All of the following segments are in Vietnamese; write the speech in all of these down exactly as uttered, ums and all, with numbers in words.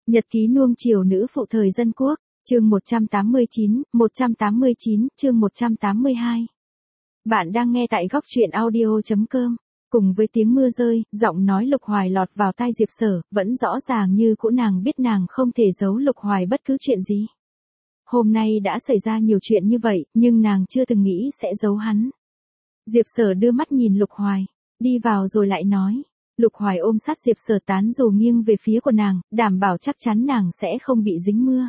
Nhật ký nuông chiều nữ phụ thời dân quốc, chương một trăm tám mươi chín, một trăm tám mươi chín, chương một trăm tám mươi hai. Bạn đang nghe tại góc truyện audio chấm com. Cùng với tiếng mưa rơi, giọng nói Lục Hoài lọt vào tai Diệp Sở, vẫn rõ ràng như cũ nàng biết nàng không thể giấu Lục Hoài bất cứ chuyện gì. Hôm nay đã xảy ra nhiều chuyện như vậy, nhưng nàng chưa từng nghĩ sẽ giấu hắn. Diệp Sở đưa mắt nhìn Lục Hoài, đi vào rồi lại nói. Lục Hoài ôm sát Diệp Sở tán dù nghiêng về phía của nàng, đảm bảo chắc chắn nàng sẽ không bị dính mưa.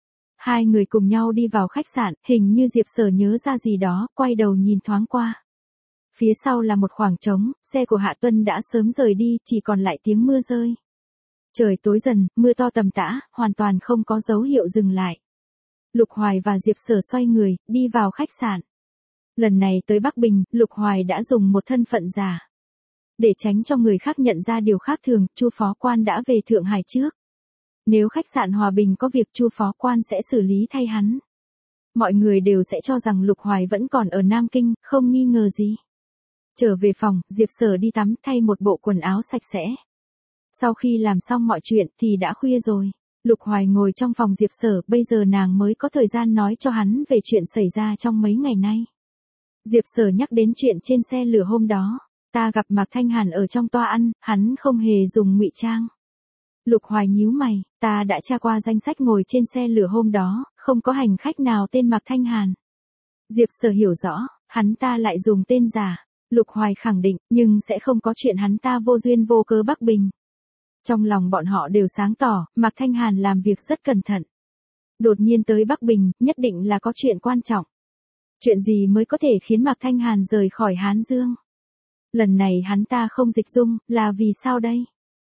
Hai người cùng nhau đi vào khách sạn, hình như Diệp Sở nhớ ra gì đó, quay đầu nhìn thoáng qua. Phía sau là một khoảng trống, xe của Hạ Tuân đã sớm rời đi, chỉ còn lại tiếng mưa rơi. Trời tối dần, mưa to tầm tã, hoàn toàn không có dấu hiệu dừng lại. Lục Hoài và Diệp Sở xoay người, đi vào khách sạn. Lần này tới Bắc Bình, Lục Hoài đã dùng một thân phận giả. Để tránh cho người khác nhận ra điều khác thường, Chu phó quan đã về Thượng Hải trước. Nếu khách sạn Hòa Bình có việc, Chu phó quan sẽ xử lý thay hắn. Mọi người đều sẽ cho rằng Lục Hoài vẫn còn ở Nam Kinh, không nghi ngờ gì. Trở về phòng, Diệp Sở đi tắm thay một bộ quần áo sạch sẽ. Sau khi làm xong mọi chuyện thì đã khuya rồi. Lục Hoài ngồi trong phòng Diệp Sở, bây giờ nàng mới có thời gian nói cho hắn về chuyện xảy ra trong mấy ngày nay. Diệp Sở nhắc đến chuyện trên xe lửa hôm đó. Ta gặp Mạc Thanh Hàn ở trong toa ăn, hắn không hề dùng ngụy trang. Lục Hoài nhíu mày, ta đã tra qua danh sách ngồi trên xe lửa hôm đó, không có hành khách nào tên Mạc Thanh Hàn. Diệp Sở hiểu rõ, hắn ta lại dùng tên giả. Lục Hoài khẳng định, nhưng sẽ không có chuyện hắn ta vô duyên vô cớ Bắc Bình. Trong lòng bọn họ đều sáng tỏ, Mạc Thanh Hàn làm việc rất cẩn thận. Đột nhiên tới Bắc Bình, nhất định là có chuyện quan trọng. Chuyện gì mới có thể khiến Mạc Thanh Hàn rời khỏi Hán Dương? Lần này hắn ta không dịch dung, là vì sao đây?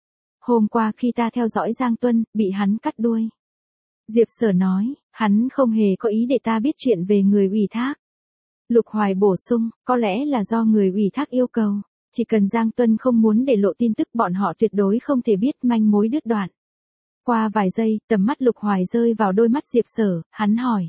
Hôm qua khi ta theo dõi Giang Tuân, bị hắn cắt đuôi. Diệp Sở nói, hắn không hề có ý để ta biết chuyện về người ủy thác. Lục Hoài bổ sung, có lẽ là do người ủy thác yêu cầu. Chỉ cần Giang Tuân không muốn để lộ tin tức, bọn họ tuyệt đối không thể biết manh mối đứt đoạn. Qua vài giây, tầm mắt Lục Hoài rơi vào đôi mắt Diệp Sở, hắn hỏi.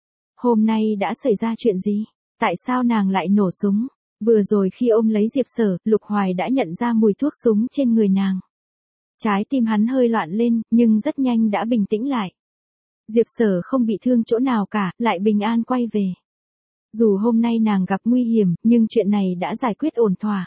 Hôm nay đã xảy ra chuyện gì? Tại sao nàng lại nổ súng? Vừa rồi khi ôm lấy Diệp Sở, Lục Hoài đã nhận ra mùi thuốc súng trên người nàng. Trái tim hắn hơi loạn lên, nhưng rất nhanh đã bình tĩnh lại. Diệp Sở không bị thương chỗ nào cả, lại bình an quay về. Dù hôm nay nàng gặp nguy hiểm, nhưng chuyện này đã giải quyết ổn thỏa.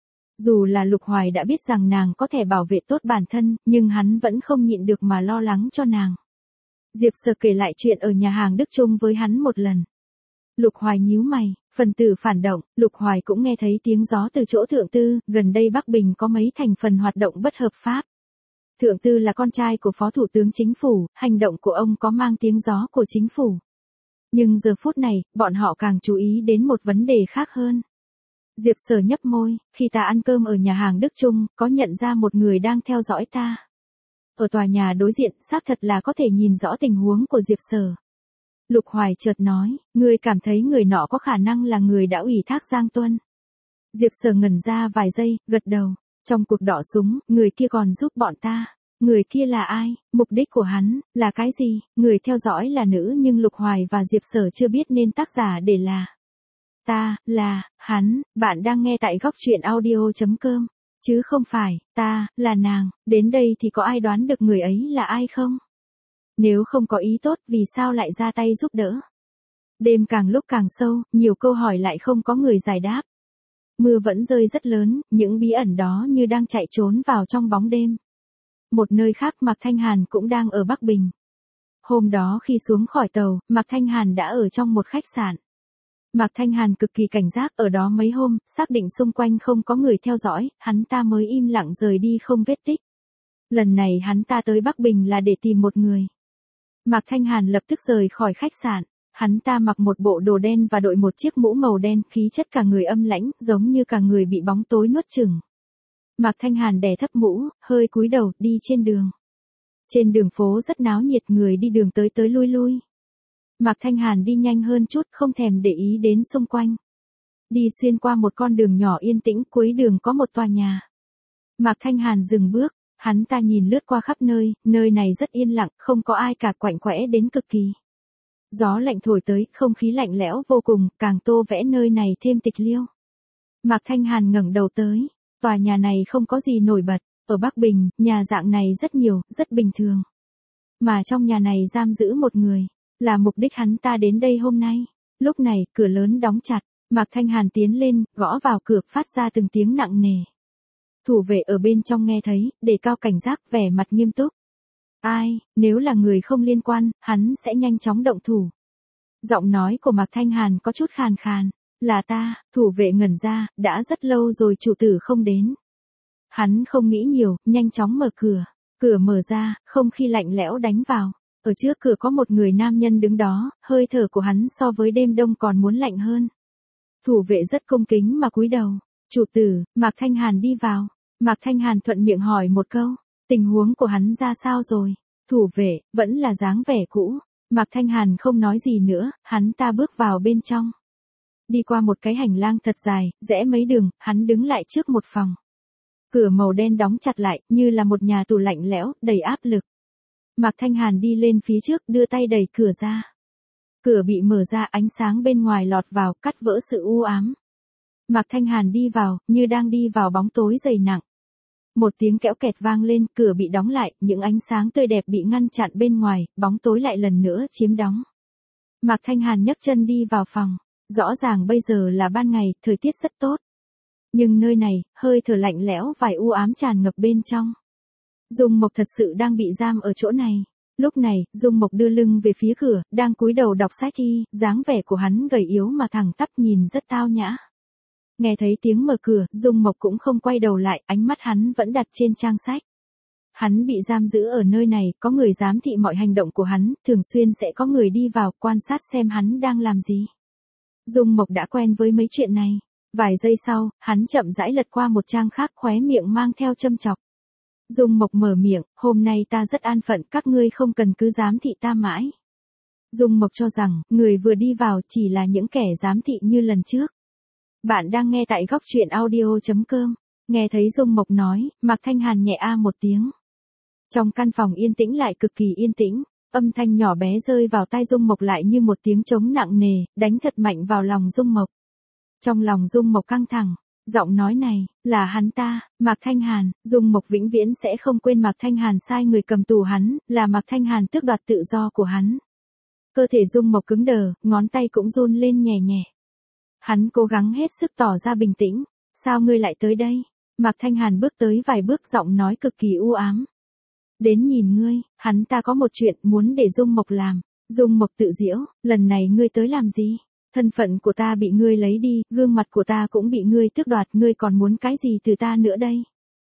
Dù là Lục Hoài đã biết rằng nàng có thể bảo vệ tốt bản thân, nhưng hắn vẫn không nhịn được mà lo lắng cho nàng. Diệp Sở kể lại chuyện ở nhà hàng Đức Trung với hắn một lần. Lục Hoài nhíu mày, phần tử phản động. Lục Hoài cũng nghe thấy tiếng gió từ chỗ Thượng Tư, gần đây Bắc Bình có mấy thành phần hoạt động bất hợp pháp. Thượng Tư là con trai của Phó Thủ tướng Chính phủ, hành động của ông có mang tiếng gió của chính phủ. Nhưng giờ phút này, bọn họ càng chú ý đến một vấn đề khác hơn. Diệp Sở nhấp môi, khi ta ăn cơm ở nhà hàng Đức Trung, có nhận ra một người đang theo dõi ta. Ở tòa nhà đối diện, xác thật là có thể nhìn rõ tình huống của Diệp Sở. Lục Hoài chợt nói, ngươi cảm thấy người nọ có khả năng là người đã ủy thác Giang Tuân. Diệp Sở ngẩn ra vài giây, gật đầu. Trong cuộc đọ súng, người kia còn giúp bọn ta. Người kia là ai? Mục đích của hắn, là cái gì? Người theo dõi là nữ, nhưng Lục Hoài và Diệp Sở chưa biết nên tác giả để là. Ta, là, hắn. Bạn đang nghe tại góc truyện audio chấm com. Chứ không phải, ta, là nàng. Đến đây thì có ai đoán được người ấy là ai không? Nếu không có ý tốt, vì sao lại ra tay giúp đỡ? Đêm càng lúc càng sâu, nhiều câu hỏi lại không có người giải đáp. Mưa vẫn rơi rất lớn, những bí ẩn đó như đang chạy trốn vào trong bóng đêm. Một nơi khác, Mạc Thanh Hàn cũng đang ở Bắc Bình. Hôm đó khi xuống khỏi tàu, Mạc Thanh Hàn đã ở trong một khách sạn. Mạc Thanh Hàn cực kỳ cảnh giác ở đó mấy hôm, xác định xung quanh không có người theo dõi, hắn ta mới im lặng rời đi không vết tích. Lần này hắn ta tới Bắc Bình là để tìm một người. Mạc Thanh Hàn lập tức rời khỏi khách sạn. Hắn ta mặc một bộ đồ đen và đội một chiếc mũ màu đen, khí chất cả người âm lãnh, giống như cả người bị bóng tối nuốt chửng. Mạc Thanh Hàn đè thấp mũ, hơi cúi đầu, đi trên đường. Trên đường phố rất náo nhiệt, người đi đường tới tới lui lui. Mạc Thanh Hàn đi nhanh hơn chút, không thèm để ý đến xung quanh. Đi xuyên qua một con đường nhỏ yên tĩnh, cuối đường có một tòa nhà. Mạc Thanh Hàn dừng bước, hắn ta nhìn lướt qua khắp nơi, nơi này rất yên lặng, không có ai cả, quạnh quẽ đến cực kỳ. Gió lạnh thổi tới, không khí lạnh lẽo vô cùng, càng tô vẽ nơi này thêm tịch liêu. Mạc Thanh Hàn ngẩng đầu tới, tòa nhà này không có gì nổi bật, ở Bắc Bình, nhà dạng này rất nhiều, rất bình thường. mà trong nhà này giam giữ một người, là mục đích hắn ta đến đây hôm nay. Lúc này, cửa lớn đóng chặt, Mạc Thanh Hàn tiến lên, gõ vào cửa, phát ra từng tiếng nặng nề. Thủ vệ ở bên trong nghe thấy, đề cao cảnh giác, vẻ mặt nghiêm túc. Ai, nếu là người không liên quan, hắn sẽ nhanh chóng động thủ. Giọng nói của Mạc Thanh Hàn có chút khàn khàn. Là ta, thủ vệ ngẩn ra, đã rất lâu rồi chủ tử không đến. Hắn không nghĩ nhiều, nhanh chóng mở cửa. Cửa mở ra, không khí lạnh lẽo đánh vào. Ở trước cửa có một người nam nhân đứng đó, hơi thở của hắn so với đêm đông còn muốn lạnh hơn. Thủ vệ rất cung kính mà cúi đầu. Chủ tử, Mạc Thanh Hàn đi vào. Mạc Thanh Hàn thuận miệng hỏi một câu. Tình huống của hắn ra sao rồi? Thủ vệ, vẫn là dáng vẻ cũ. Mạc Thanh Hàn không nói gì nữa, hắn ta bước vào bên trong. Đi qua một cái hành lang thật dài, rẽ mấy đường, hắn đứng lại trước một phòng. Cửa màu đen đóng chặt lại, như là một nhà tù lạnh lẽo, đầy áp lực. Mạc Thanh Hàn đi lên phía trước, đưa tay đẩy cửa ra. Cửa bị mở ra, ánh sáng bên ngoài lọt vào, cắt vỡ sự u ám. Mạc Thanh Hàn đi vào, như đang đi vào bóng tối dày nặng. Một tiếng kẽo kẹt vang lên, cửa bị đóng lại, những ánh sáng tươi đẹp bị ngăn chặn bên ngoài, bóng tối lại lần nữa chiếm đóng. Mạc Thanh Hàn nhấc chân đi vào phòng. Rõ ràng bây giờ là ban ngày, thời tiết rất tốt. Nhưng nơi này, hơi thở lạnh lẽo vài u ám tràn ngập bên trong. Dung Mộc thật sự đang bị giam ở chỗ này. Lúc này, Dung Mộc đưa lưng về phía cửa, đang cúi đầu đọc sách thi, dáng vẻ của hắn gầy yếu mà thẳng tắp nhìn rất tao nhã. Nghe thấy tiếng mở cửa, Dung Mộc cũng không quay đầu lại, ánh mắt hắn vẫn đặt trên trang sách. Hắn bị giam giữ ở nơi này, có người giám thị mọi hành động của hắn, thường xuyên sẽ có người đi vào, quan sát xem hắn đang làm gì. Dung Mộc đã quen với mấy chuyện này. Vài giây sau, hắn chậm rãi lật qua một trang khác, khóe miệng mang theo châm chọc. Dung Mộc mở miệng, hôm nay ta rất an phận, các ngươi không cần cứ giám thị ta mãi. Dung Mộc cho rằng, người vừa đi vào chỉ là những kẻ giám thị như lần trước. Bạn đang nghe tại góc truyện audio chấm com. Nghe thấy Dung Mộc nói, Mạc Thanh Hàn nhẹ a một tiếng. Trong căn phòng yên tĩnh lại cực kỳ yên tĩnh. Âm thanh nhỏ bé rơi vào tai Dung Mộc lại như một tiếng trống nặng nề, đánh thật mạnh vào lòng Dung Mộc. Trong lòng Dung Mộc căng thẳng, giọng nói này, là hắn ta, Mạc Thanh Hàn. Dung Mộc vĩnh viễn sẽ không quên Mạc Thanh Hàn sai người cầm tù hắn, là Mạc Thanh Hàn tước đoạt tự do của hắn. Cơ thể Dung Mộc cứng đờ, ngón tay cũng run lên nhẹ nhẹ. Hắn cố gắng hết sức tỏ ra bình tĩnh, sao ngươi lại tới đây? Mạc Thanh Hàn bước tới vài bước, giọng nói cực kỳ u ám. Đến nhìn ngươi, hắn ta có một chuyện muốn để Dung Mộc làm. Dung Mộc tự giễu, lần này ngươi tới làm gì? Thân phận của ta bị ngươi lấy đi, gương mặt của ta cũng bị ngươi tước đoạt, ngươi còn muốn cái gì từ ta nữa đây?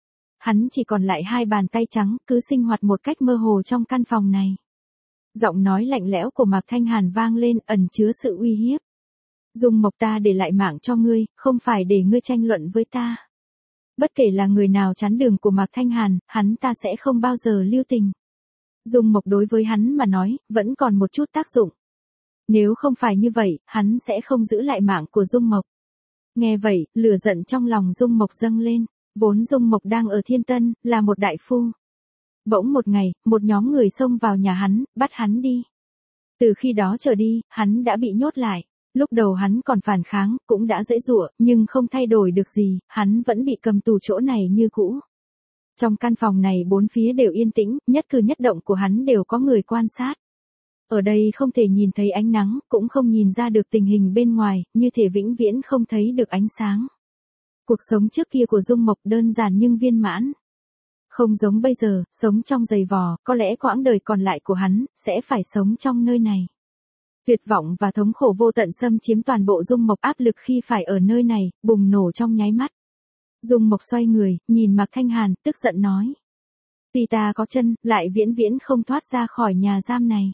Hắn chỉ còn lại hai bàn tay trắng, cứ sinh hoạt một cách mơ hồ trong căn phòng này. Giọng nói lạnh lẽo của Mạc Thanh Hàn vang lên, ẩn chứa sự uy hiếp. Dung Mộc, ta để lại mạng cho ngươi, không phải để ngươi tranh luận với ta. Bất kể là người nào chắn đường của Mạc Thanh Hàn, hắn ta sẽ không bao giờ lưu tình. Dung Mộc đối với hắn mà nói, vẫn còn một chút tác dụng. Nếu không phải như vậy, hắn sẽ không giữ lại mạng của Dung Mộc. Nghe vậy, lửa giận trong lòng Dung Mộc dâng lên. Vốn Dung Mộc đang ở Thiên Tân, là một đại phu. Bỗng một ngày, một nhóm người xông vào nhà hắn, bắt hắn đi. Từ khi đó trở đi, hắn đã bị nhốt lại. Lúc đầu hắn còn phản kháng, cũng đã dễ dụa, nhưng không thay đổi được gì, hắn vẫn bị cầm tù chỗ này như cũ. Trong căn phòng này bốn phía đều yên tĩnh, nhất cử nhất động của hắn đều có người quan sát. Ở đây không thể nhìn thấy ánh nắng, cũng không nhìn ra được tình hình bên ngoài, như thể vĩnh viễn không thấy được ánh sáng. Cuộc sống trước kia của Dung Mộc đơn giản nhưng viên mãn. Không giống bây giờ, sống trong giày vò, có lẽ quãng đời còn lại của hắn, sẽ phải sống trong nơi này. Tuyệt vọng và thống khổ vô tận xâm chiếm toàn bộ Dung Mộc, áp lực khi phải ở nơi này, bùng nổ trong nháy mắt. Dung Mộc xoay người, nhìn Mạc Thanh Hàn, tức giận nói. Tuy ta có chân, lại viễn viễn không thoát ra khỏi nhà giam này.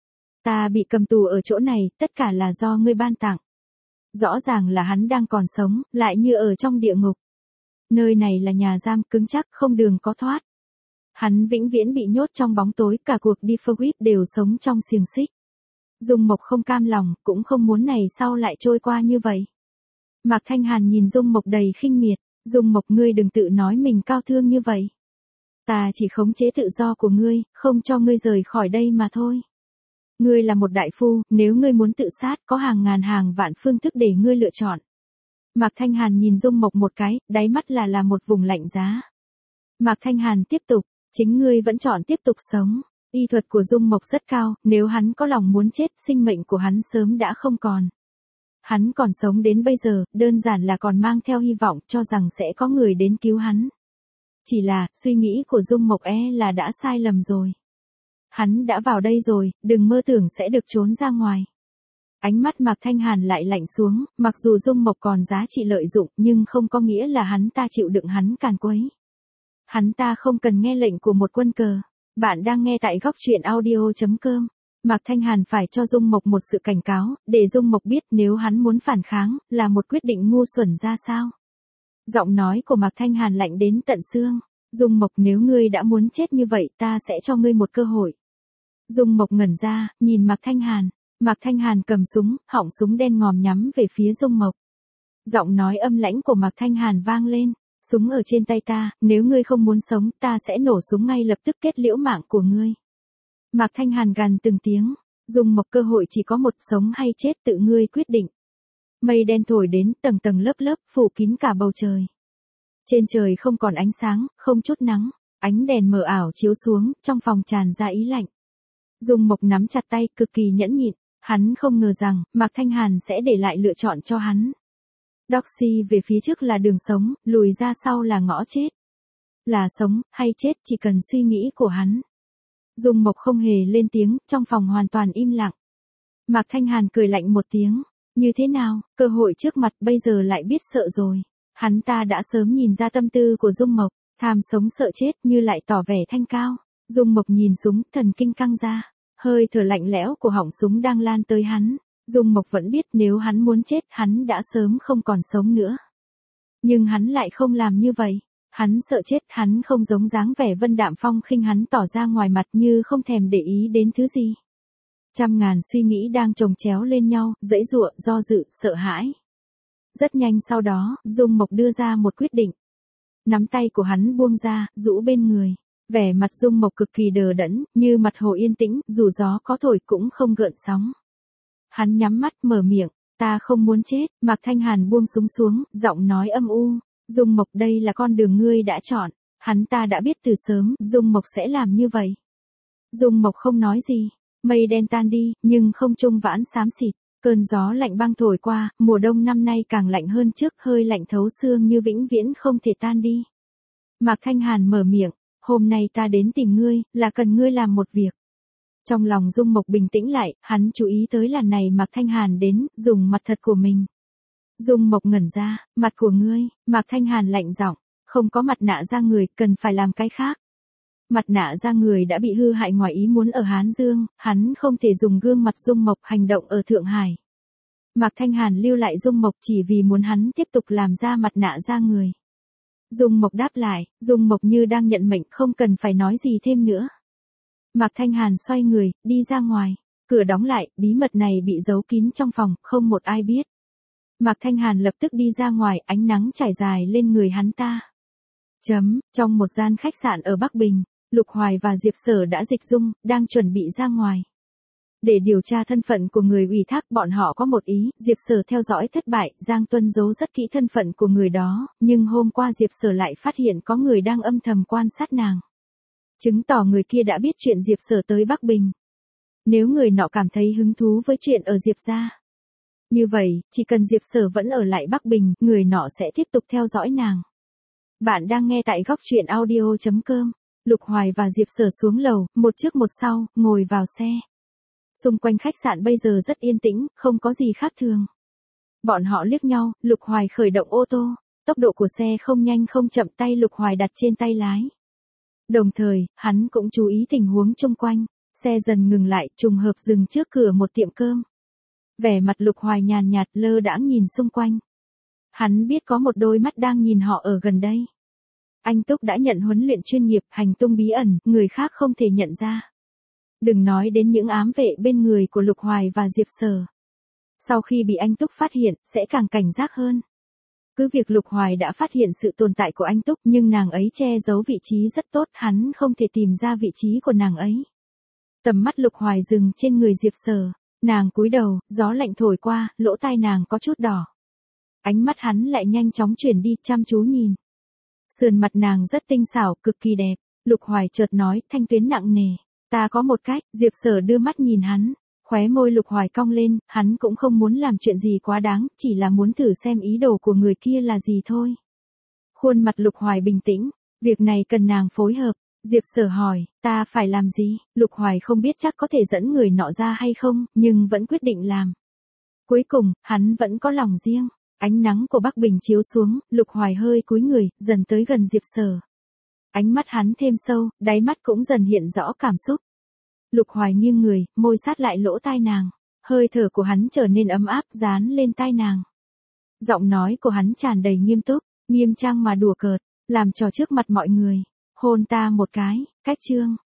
Ta bị cầm tù ở chỗ này, tất cả là do ngươi ban tặng. Rõ ràng là hắn đang còn sống, lại như ở trong địa ngục. Nơi này là nhà giam cứng chắc, không đường có thoát. Hắn vĩnh viễn bị nhốt trong bóng tối, cả cuộc đi phơ quýt đều sống trong xiềng xích. Dung Mộc không cam lòng, cũng không muốn này sau lại trôi qua như vậy. Mạc Thanh Hàn nhìn Dung Mộc đầy khinh miệt. Dung Mộc, ngươi đừng tự nói mình cao thương như vậy. Ta chỉ khống chế tự do của ngươi, không cho ngươi rời khỏi đây mà thôi. Ngươi là một đại phu, nếu ngươi muốn tự sát, có hàng ngàn hàng vạn phương thức để ngươi lựa chọn. Mạc Thanh Hàn nhìn Dung Mộc một cái, đáy mắt là là một vùng lạnh giá. Mạc Thanh Hàn tiếp tục, chính ngươi vẫn chọn tiếp tục sống. Y thuật của Dung Mộc rất cao, nếu hắn có lòng muốn chết, sinh mệnh của hắn sớm đã không còn. Hắn còn sống đến bây giờ, đơn giản là còn mang theo hy vọng cho rằng sẽ có người đến cứu hắn. Chỉ là, suy nghĩ của Dung Mộc e là đã sai lầm rồi. Hắn đã vào đây rồi, đừng mơ tưởng sẽ được trốn ra ngoài. Ánh mắt Mạc Thanh Hàn lại lạnh xuống, mặc dù Dung Mộc còn giá trị lợi dụng nhưng không có nghĩa là hắn ta chịu đựng hắn càn quấy. Hắn ta không cần nghe lệnh của một quân cờ. Bạn đang nghe tại góc truyện audio chấm com. Mạc Thanh Hàn phải cho Dung Mộc một sự cảnh cáo, để Dung Mộc biết nếu hắn muốn phản kháng, là một quyết định ngu xuẩn ra sao. Giọng nói của Mạc Thanh Hàn lạnh đến tận xương. Dung Mộc, nếu ngươi đã muốn chết như vậy, ta sẽ cho ngươi một cơ hội. Dung Mộc ngẩn ra, nhìn Mạc Thanh Hàn. Mạc Thanh Hàn cầm súng, họng súng đen ngòm nhắm về phía Dung Mộc. Giọng nói âm lãnh của Mạc Thanh Hàn vang lên. Súng ở trên tay ta, nếu ngươi không muốn sống, ta sẽ nổ súng ngay lập tức kết liễu mạng của ngươi. Mạc Thanh Hàn gằn từng tiếng. Dung Mộc, cơ hội chỉ có một, sống hay chết tự ngươi quyết định. Mây đen thổi đến, tầng tầng lớp lớp, phủ kín cả bầu trời. Trên trời không còn ánh sáng, không chút nắng, ánh đèn mờ ảo chiếu xuống, trong phòng tràn ra ý lạnh. Dung Mộc nắm chặt tay, cực kỳ nhẫn nhịn, hắn không ngờ rằng, Mạc Thanh Hàn sẽ để lại lựa chọn cho hắn. Doxy về phía trước là đường sống, lùi ra sau là ngõ chết. Là sống, hay chết chỉ cần suy nghĩ của hắn. Dung Mộc không hề lên tiếng, trong phòng hoàn toàn im lặng. Mạc Thanh Hàn cười lạnh một tiếng. Như thế nào, cơ hội trước mặt bây giờ lại biết sợ rồi. Hắn ta đã sớm nhìn ra tâm tư của Dung Mộc, tham sống sợ chết như lại tỏ vẻ thanh cao. Dung Mộc nhìn súng, thần kinh căng ra. Hơi thở lạnh lẽo của họng súng đang lan tới hắn. Dung Mộc vẫn biết nếu hắn muốn chết, hắn đã sớm không còn sống nữa. Nhưng hắn lại không làm như vậy. Hắn sợ chết, hắn không giống dáng vẻ Vân Đạm Phong khinh hắn tỏ ra ngoài mặt như không thèm để ý đến thứ gì. Trăm ngàn suy nghĩ đang chồng chéo lên nhau, giãy giụa, do dự, sợ hãi. Rất nhanh sau đó, Dung Mộc đưa ra một quyết định. Nắm tay của hắn buông ra, rũ bên người. Vẻ mặt Dung Mộc cực kỳ đờ đẫn, như mặt hồ yên tĩnh, dù gió có thổi cũng không gợn sóng. Hắn nhắm mắt mở miệng, ta không muốn chết. Mạc Thanh Hàn buông súng xuống, giọng nói âm u. Dung Mộc, đây là con đường ngươi đã chọn. Hắn ta đã biết từ sớm, Dung Mộc sẽ làm như vậy. Dung Mộc không nói gì. Mây đen tan đi, nhưng không trung vãn xám xịt. Cơn gió lạnh băng thổi qua, mùa đông năm nay càng lạnh hơn trước, hơi lạnh thấu xương như vĩnh viễn không thể tan đi. Mạc Thanh Hàn mở miệng, hôm nay ta đến tìm ngươi, là cần ngươi làm một việc. Trong lòng Dung Mộc bình tĩnh lại, hắn chú ý tới lần này Mạc Thanh Hàn đến, dùng mặt thật của mình. Dung Mộc ngẩn ra, mặt của ngươi. Mạc Thanh Hàn lạnh giọng, không có mặt nạ da người, cần phải làm cái khác. Mặt nạ da người đã bị hư hại ngoài ý muốn ở Hán Dương, hắn không thể dùng gương mặt Dung Mộc hành động ở Thượng Hải. Mạc Thanh Hàn lưu lại Dung Mộc chỉ vì muốn hắn tiếp tục làm ra mặt nạ da người. Dung Mộc đáp lại, Dung Mộc như đang nhận mệnh, không cần phải nói gì thêm nữa. Mạc Thanh Hàn xoay người, đi ra ngoài. Cửa đóng lại, bí mật này bị giấu kín trong phòng, không một ai biết. Mạc Thanh Hàn lập tức đi ra ngoài, ánh nắng trải dài lên người hắn ta. Chấm, trong một gian khách sạn ở Bắc Bình, Lục Hoài và Diệp Sở đã dịch dung, đang chuẩn bị ra ngoài. Để điều tra thân phận của người ủy thác, bọn họ có một ý, Diệp Sở theo dõi thất bại, Giang Tuân giấu rất kỹ thân phận của người đó, nhưng hôm qua Diệp Sở lại phát hiện có người đang âm thầm quan sát nàng. Chứng tỏ người kia đã biết chuyện Diệp Sở tới Bắc Bình. Nếu người nọ cảm thấy hứng thú với chuyện ở Diệp gia, như vậy, chỉ cần Diệp Sở vẫn ở lại Bắc Bình, người nọ sẽ tiếp tục theo dõi nàng. Bạn đang nghe tại góc truyện audio chấm com. Lục Hoài và Diệp Sở xuống lầu, một trước một sau, ngồi vào xe. Xung quanh khách sạn bây giờ rất yên tĩnh, không có gì khác thường. Bọn họ liếc nhau, Lục Hoài khởi động ô tô. Tốc độ của xe không nhanh không chậm, tay Lục Hoài đặt trên tay lái. Đồng thời, hắn cũng chú ý tình huống chung quanh. Xe dần ngừng lại, trùng hợp dừng trước cửa một tiệm cơm. Vẻ mặt Lục Hoài nhàn nhạt, lơ đãng nhìn xung quanh. Hắn biết có một đôi mắt đang nhìn họ ở gần đây. Anh Túc đã nhận huấn luyện chuyên nghiệp, hành tung bí ẩn, người khác không thể nhận ra. Đừng nói đến những ám vệ bên người của Lục Hoài và Diệp Sở. Sau khi bị anh Túc phát hiện, sẽ càng cảnh giác hơn. Cứ việc Lục Hoài đã phát hiện sự tồn tại của anh Túc, nhưng nàng ấy che giấu vị trí rất tốt, hắn không thể tìm ra vị trí của nàng ấy. Tầm mắt Lục Hoài dừng trên người Diệp Sở. Nàng cúi đầu, gió lạnh thổi qua, lỗ tai nàng có chút đỏ. Ánh mắt hắn lại nhanh chóng chuyển đi, chăm chú nhìn. Sườn mặt nàng rất tinh xảo, cực kỳ đẹp. Lục Hoài chợt nói, thanh tuyến nặng nề. Ta có một cách, Diệp Sở đưa mắt nhìn hắn, khóe môi Lục Hoài cong lên, hắn cũng không muốn làm chuyện gì quá đáng, chỉ là muốn thử xem ý đồ của người kia là gì thôi. Khuôn mặt Lục Hoài bình tĩnh, việc này cần nàng phối hợp. Diệp Sở hỏi, ta phải làm gì? Lục Hoài không biết chắc có thể dẫn người nọ ra hay không, nhưng vẫn quyết định làm. Cuối cùng, hắn vẫn có lòng riêng. Ánh nắng của Bắc Bình chiếu xuống, Lục Hoài hơi cúi người, dần tới gần Diệp Sở. Ánh mắt hắn thêm sâu, đáy mắt cũng dần hiện rõ cảm xúc. Lục Hoài nghiêng người, môi sát lại lỗ tai nàng. Hơi thở của hắn trở nên ấm áp, dán lên tai nàng. Giọng nói của hắn tràn đầy nghiêm túc, nghiêm trang mà đùa cợt, làm trò trước mặt mọi người. Hôn ta một cái, cách chương.